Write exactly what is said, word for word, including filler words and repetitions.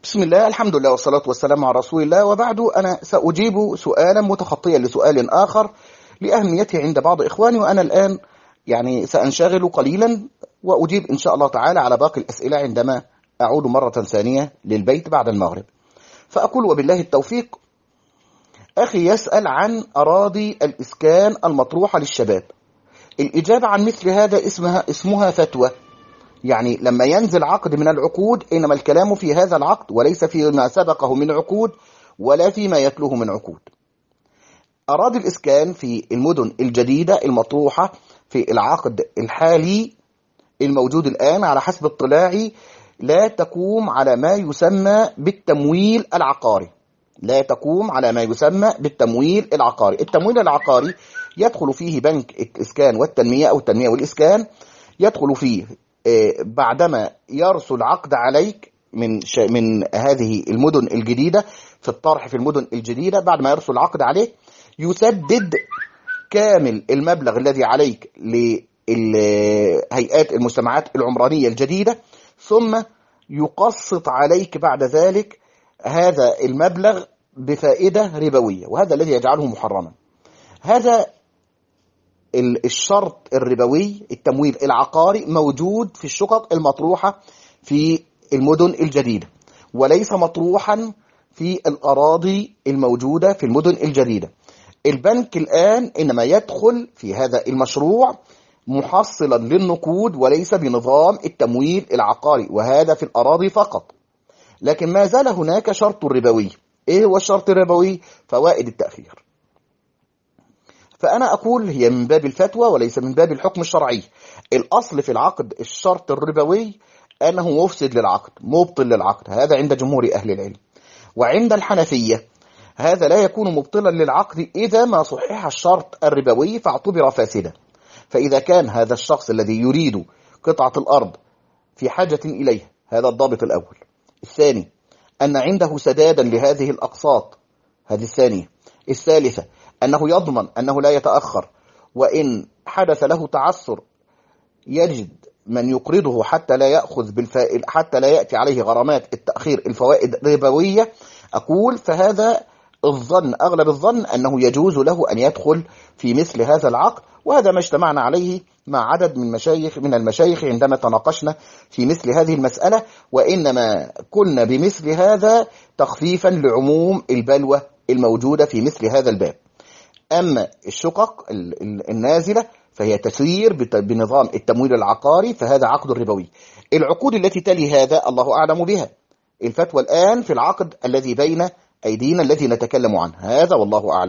بسم الله، الحمد لله والصلاة والسلام على رسول الله، وبعد. أنا سأجيب سؤالا متخطيا لسؤال آخر لأهميته عند بعض إخواني، وأنا الآن يعني سأنشغل قليلا وأجيب إن شاء الله تعالى على باقي الأسئلة عندما أعود مرة ثانية للبيت بعد المغرب. فأقول وبالله التوفيق. أخي يسأل عن أراضي الإسكان المطروحة للشباب. الإجابة عن مثل هذا اسمها اسمها فتوى، يعني لما ينزل عقد من العقود إنما الكلام في هذا العقد وليس فيما سبقه من عقود ولا فيما يتلوه من عقود. أراضي الإسكان في المدن الجديدة المطروحة في العقد الحالي الموجود الآن على حسب اطلاعي لا تقوم على ما يسمى بالتمويل العقاري لا تقوم على ما يسمى بالتمويل العقاري. التمويل العقاري يدخل فيه بنك الإسكان والتنمية أو التنمية والإسكان، يدخل فيه بعدما يرسل عقد عليك من من هذه المدن الجديدة في الطرح في المدن الجديدة. بعد ما يرسل عقد عليك يسدد كامل المبلغ الذي عليك لهيئات المجتمعات العمرانية الجديدة، ثم يقسط عليك بعد ذلك هذا المبلغ بفائدة ربوية، وهذا الذي يجعله محرما. هذا الشرط الربوي التمويل العقاري موجود في الشقق المطروحة في المدن الجديدة، وليس مطروحا في الأراضي الموجودة في المدن الجديدة. البنك الآن إنما يدخل في هذا المشروع محصلا للنقود وليس بنظام التمويل العقاري، وهذا في الأراضي فقط. لكن ما زال هناك شرط ربوي. إيه هو الشرط الربوي؟ فوائد التأخير. فأنا أقول هي من باب الفتوى وليس من باب الحكم الشرعي. الأصل في العقد الشرط الربوي أنه مفسد للعقد مبطل للعقد، هذا عند جمهور أهل العلم. وعند الحنفية هذا لا يكون مبطلا للعقد إذا ما صحح الشرط الربوي فاعتبر فاسدا. فإذا كان هذا الشخص الذي يريد قطعة الأرض في حاجة إليها، هذا الضابط الأول. الثاني أن عنده سدادا لهذه الأقساط، هذه الثانية. الثالثة أنه يضمن أنه لا يتأخر، وإن حدث له تعثر يجد من يقرضه حتى لا يأخذ بالفائد حتى لا يأتي عليه غرامات التأخير الفوائد الربوية. أقول فهذا الظن أغلب الظن أنه يجوز له أن يدخل في مثل هذا العقد، وهذا ما اجتمعنا عليه مع عدد من مشايخ من المشايخ عندما تناقشنا في مثل هذه المسألة، وإنما قلنا بمثل هذا تخفيفا لعموم البلوى الموجودة في مثل هذا الباب. أما الشقق النازلة فهي تسير بنظام التمويل العقاري، فهذا عقد ربوي. العقود التي تلي هذا الله أعلم بها. الفتوى الآن في العقد الذي بين أيدينا الذي نتكلم عنه، هذا والله أعلم.